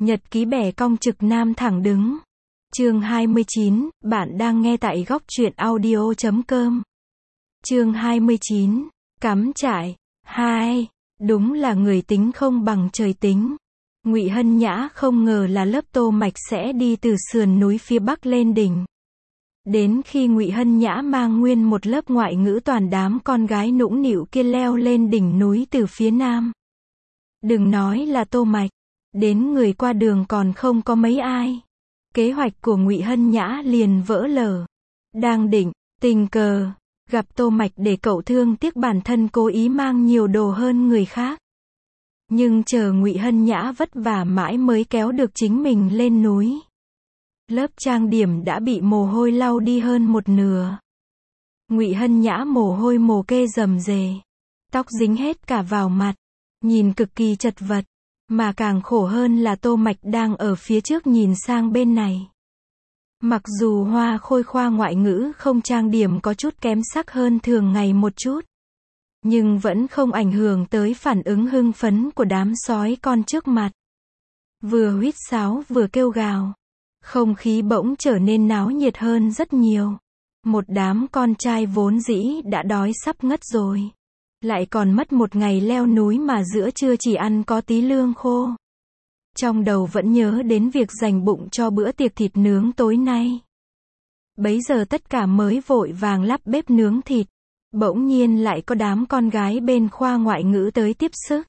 Nhật ký bẻ cong trực nam thẳng đứng. Chương 29, bạn đang nghe tại góc truyện audio.com. Chương 29, cắm trại. 2. Đúng là người tính không bằng trời tính. Ngụy Hân Nhã không ngờ là lớp Tô Mạch sẽ đi từ sườn núi phía bắc lên đỉnh. Đến khi Ngụy Hân Nhã mang nguyên một lớp ngoại ngữ toàn đám con gái nũng nịu kia leo lên đỉnh núi từ phía nam. Đừng nói là Tô Mạch, đến người qua đường còn không có mấy ai. Kế hoạch của Ngụy Hân Nhã liền vỡ lở. Đang định, tình cờ gặp Tô Mạch để cậu thương tiếc bản thân cố ý mang nhiều đồ hơn người khác. Nhưng chờ Ngụy Hân Nhã vất vả mãi mới kéo được chính mình lên núi. Lớp trang điểm đã bị mồ hôi lau đi hơn một nửa. Ngụy Hân Nhã mồ hôi mồ kê rầm rề, tóc dính hết cả vào mặt, nhìn cực kỳ chật vật. Mà càng khổ hơn là Tô Mạch đang ở phía trước nhìn sang bên này. Mặc dù hoa khôi khoa ngoại ngữ không trang điểm có chút kém sắc hơn thường ngày một chút, nhưng vẫn không ảnh hưởng tới phản ứng hưng phấn của đám sói con trước mặt. Vừa huýt sáo vừa kêu gào, không khí bỗng trở nên náo nhiệt hơn rất nhiều. Một đám con trai vốn dĩ đã đói sắp ngất rồi, lại còn mất một ngày leo núi mà giữa trưa chỉ ăn có tí lương khô. Trong đầu vẫn nhớ đến việc dành bụng cho bữa tiệc thịt nướng tối nay. Bấy giờ tất cả mới vội vàng lắp bếp nướng thịt. Bỗng nhiên lại có đám con gái bên khoa ngoại ngữ tới tiếp sức.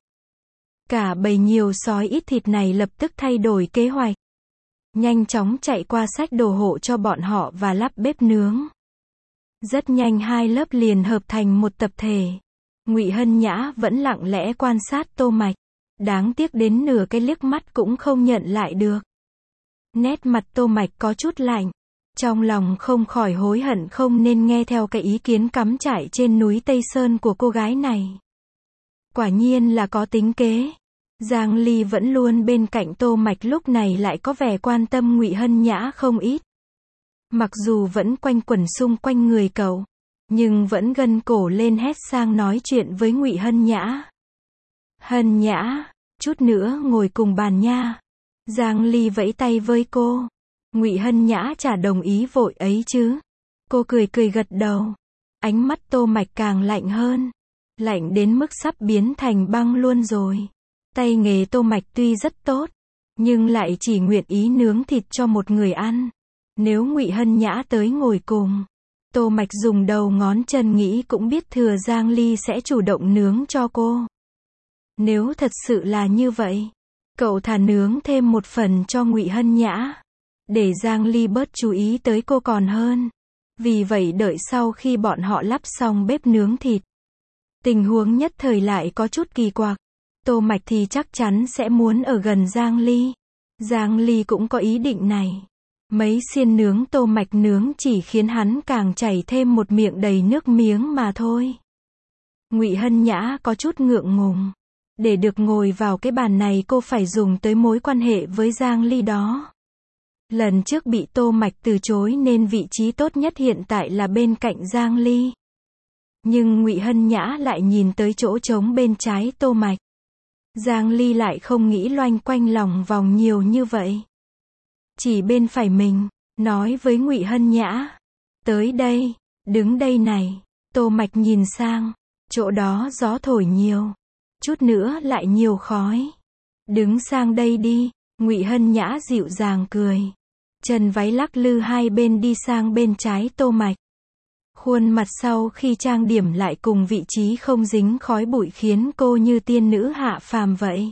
Cả bầy nhiều sói ít thịt này lập tức thay đổi kế hoạch. Nhanh chóng chạy qua xách đồ hộ cho bọn họ và lắp bếp nướng. Rất nhanh hai lớp liền hợp thành một tập thể. Ngụy Hân Nhã vẫn lặng lẽ quan sát Tô Mạch. Đáng tiếc đến nửa cái liếc mắt cũng không nhận lại được. Nét mặt Tô Mạch có chút lạnh. Trong lòng không khỏi hối hận không nên nghe theo cái ý kiến cắm trại trên núi Tây Sơn của cô gái này. Quả nhiên là có tính kế. Giang Ly vẫn luôn bên cạnh Tô Mạch lúc này lại có vẻ quan tâm Ngụy Hân Nhã không ít. Mặc dù vẫn quanh quẩn xung quanh người cậu, nhưng vẫn gân cổ lên hét sang nói chuyện với Ngụy Hân Nhã. Hân Nhã, chút nữa ngồi cùng bàn nha. Giang Ly vẫy tay với cô. Ngụy Hân Nhã chả đồng ý vội ấy chứ. Cô cười cười gật đầu. Ánh mắt Tô Mạch càng lạnh hơn. Lạnh đến mức sắp biến thành băng luôn rồi. Tay nghề Tô Mạch tuy rất tốt, nhưng lại chỉ nguyện ý nướng thịt cho một người ăn. Nếu Ngụy Hân Nhã tới ngồi cùng, Tô Mạch dùng đầu ngón chân nghĩ cũng biết thừa Giang Ly sẽ chủ động nướng cho cô. Nếu thật sự là như vậy, cậu thà nướng thêm một phần cho Ngụy Hân Nhã, để Giang Ly bớt chú ý tới cô còn hơn. Vì vậy đợi sau khi bọn họ lắp xong bếp nướng thịt, tình huống nhất thời lại có chút kỳ quặc. Tô Mạch thì chắc chắn sẽ muốn ở gần Giang Ly. Giang Ly cũng có ý định này. Mấy xiên nướng Tô Mạch nướng chỉ khiến hắn càng chảy thêm một miệng đầy nước miếng mà thôi. Ngụy Hân Nhã có chút ngượng ngùng. Để được ngồi vào cái bàn này cô phải dùng tới mối quan hệ với Giang Ly đó. Lần trước bị Tô Mạch từ chối nên vị trí tốt nhất hiện tại là bên cạnh Giang Ly. Nhưng Ngụy Hân Nhã lại nhìn tới chỗ trống bên trái Tô Mạch. Giang Ly lại không nghĩ loanh quanh lòng vòng nhiều như vậy. Chỉ bên phải mình, nói với Ngụy Hân Nhã. Tới đây, đứng đây này. Tô Mạch nhìn sang, chỗ đó gió thổi nhiều. Chút nữa lại nhiều khói. Đứng sang đây đi. Ngụy Hân Nhã dịu dàng cười. Chân váy lắc lư hai bên đi sang bên trái Tô Mạch. Khuôn mặt sau khi trang điểm lại cùng vị trí không dính khói bụi khiến cô như tiên nữ hạ phàm vậy.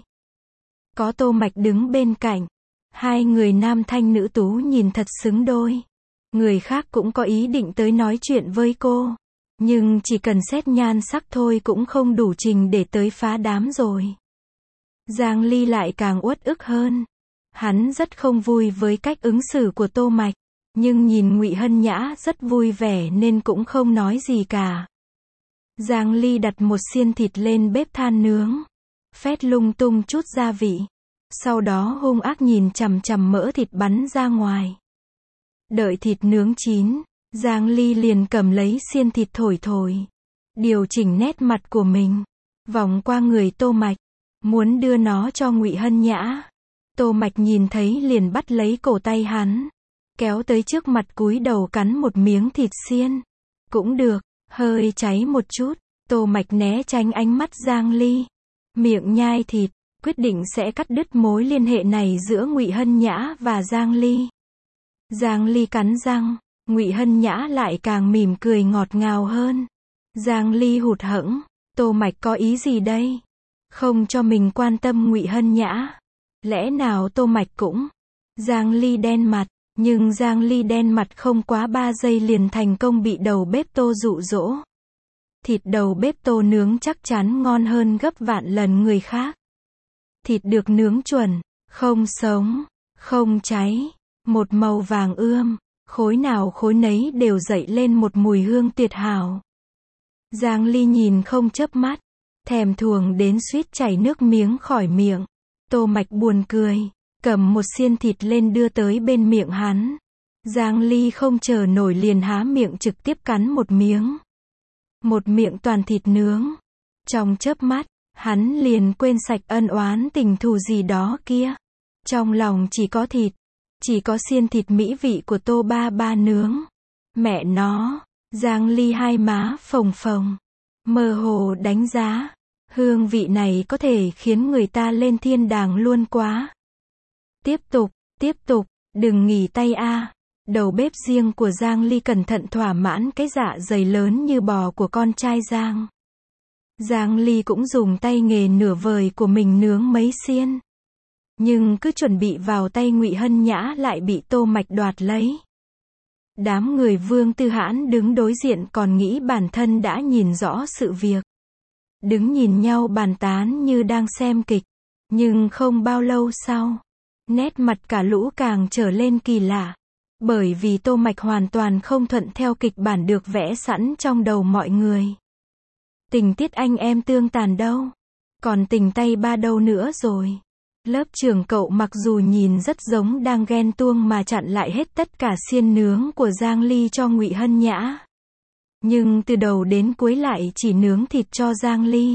Có Tô Mạch đứng bên cạnh. Hai người nam thanh nữ tú nhìn thật xứng đôi. Người khác cũng có ý định tới nói chuyện với cô. Nhưng chỉ cần xét nhan sắc thôi cũng không đủ trình để tới phá đám rồi. Giang Ly lại càng uất ức hơn. Hắn rất không vui với cách ứng xử của Tô Mạch. Nhưng nhìn Ngụy Hân Nhã rất vui vẻ nên cũng không nói gì cả. Giang Ly đặt một xiên thịt lên bếp than nướng. Phét lung tung chút gia vị. Sau đó hung ác nhìn chằm chằm mỡ thịt bắn ra ngoài. Đợi thịt nướng chín, Giang Ly liền cầm lấy xiên thịt thổi thổi. Điều chỉnh nét mặt của mình. Vòng qua người Tô Mạch. Muốn đưa nó cho Ngụy Hân Nhã. Tô Mạch nhìn thấy liền bắt lấy cổ tay hắn, kéo tới trước mặt cúi đầu cắn một miếng thịt xiên. Cũng được, hơi cháy một chút. Tô Mạch né tránh ánh mắt Giang Ly, miệng nhai thịt, quyết định sẽ cắt đứt mối liên hệ này giữa Ngụy Hân Nhã và Giang Ly. Giang Ly cắn răng, Ngụy Hân Nhã lại càng mỉm cười ngọt ngào hơn. Giang Ly hụt hẫng, Tô Mạch có ý gì đây? Không cho mình quan tâm Ngụy Hân Nhã. Lẽ nào Tô Mạch cũng? Giang Ly đen mặt, nhưng Giang Ly đen mặt không quá 3 giây liền thành công bị đầu bếp Tô dụ dỗ. Thịt đầu bếp Tô nướng chắc chắn ngon hơn gấp vạn lần người khác. Thịt được nướng chuẩn, không sống, không cháy, một màu vàng ươm, khối nào khối nấy đều dậy lên một mùi hương tuyệt hảo. Giang Ly nhìn không chớp mắt, thèm thuồng đến suýt chảy nước miếng khỏi miệng. Tô Mạch buồn cười, cầm một xiên thịt lên đưa tới bên miệng hắn. Giang Ly không chờ nổi liền há miệng trực tiếp cắn một miếng. Một miệng toàn thịt nướng. Trong chớp mắt, hắn liền quên sạch ân oán tình thù gì đó kia. Trong lòng chỉ có thịt, chỉ có xiên thịt mỹ vị của Tô ba ba nướng. Mẹ nó, Giang Ly hai má phồng phồng, mơ hồ đánh giá, hương vị này có thể khiến người ta lên thiên đàng luôn quá. Tiếp tục, đừng nghỉ tay a. Đầu bếp riêng của Giang Ly cẩn thận thỏa mãn cái dạ dày lớn như bò của con trai Giang. Giang Ly cũng dùng tay nghề nửa vời của mình nướng mấy xiên. Nhưng cứ chuẩn bị vào tay Ngụy Hân Nhã lại bị Tô Mạch đoạt lấy. Đám người Vương Tư Hãn đứng đối diện còn nghĩ bản thân đã nhìn rõ sự việc. Đứng nhìn nhau bàn tán như đang xem kịch. Nhưng không bao lâu sau, nét mặt cả lũ càng trở lên kỳ lạ. Bởi vì Tô Mạch hoàn toàn không thuận theo kịch bản được vẽ sẵn trong đầu mọi người. Tình tiết anh em tương tàn đâu? Còn tình tay ba đâu nữa rồi? Lớp trưởng Cậu mặc dù nhìn rất giống đang ghen tuông mà chặn lại hết tất cả xiên nướng của Giang Ly cho Ngụy Hân Nhã. Nhưng từ đầu đến cuối lại chỉ nướng thịt cho Giang Ly.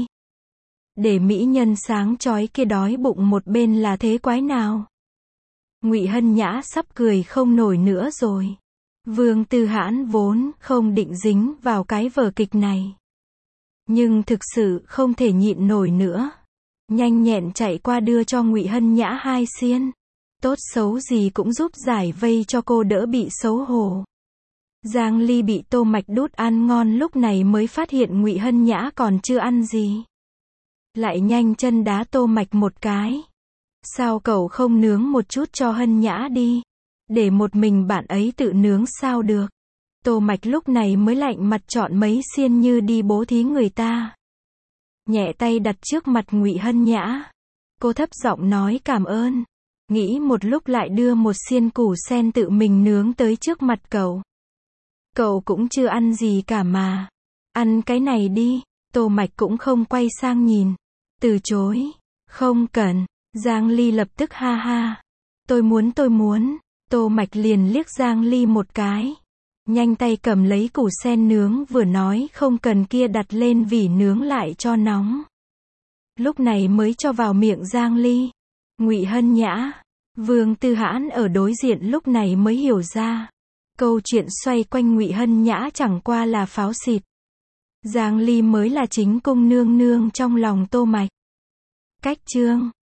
Để mỹ nhân sáng chói kia đói bụng một bên là thế quái nào? Ngụy Hân Nhã sắp cười không nổi nữa rồi. Vương Tư Hãn vốn không định dính vào cái vở kịch này. Nhưng thực sự không thể nhịn nổi nữa. Nhanh nhẹn chạy qua đưa cho Ngụy Hân Nhã 2 xiên. Tốt xấu gì cũng giúp giải vây cho cô đỡ bị xấu hổ. Giang Ly bị Tô Mạch đút ăn ngon lúc này mới phát hiện Ngụy Hân Nhã còn chưa ăn gì. Lại nhanh chân đá Tô Mạch một cái. Sao cậu không nướng một chút cho Hân Nhã đi? Để một mình bạn ấy tự nướng sao được? Tô Mạch lúc này mới lạnh mặt chọn mấy xiên như đi bố thí người ta. Nhẹ tay đặt trước mặt Ngụy Hân Nhã. Cô thấp giọng nói cảm ơn. Nghĩ một lúc lại đưa một xiên củ sen tự mình nướng tới trước mặt cậu. Cậu cũng chưa ăn gì cả mà. Ăn cái này đi. Tô Mạch cũng không quay sang nhìn. Từ chối. Không cần. Giang Ly lập tức ha ha. Tôi muốn. Tô Mạch liền liếc Giang Ly một cái. Nhanh tay cầm lấy củ sen nướng vừa nói không cần kia đặt lên vỉ nướng lại cho nóng. Lúc này mới cho vào miệng Giang Ly. Ngụy Hân Nhã, Vương Tư Hãn ở đối diện lúc này mới hiểu ra. Câu chuyện xoay quanh Ngụy Hân Nhã chẳng qua là pháo xịt. Giang Ly mới là chính cung nương nương trong lòng Tô Mạch. Cách chương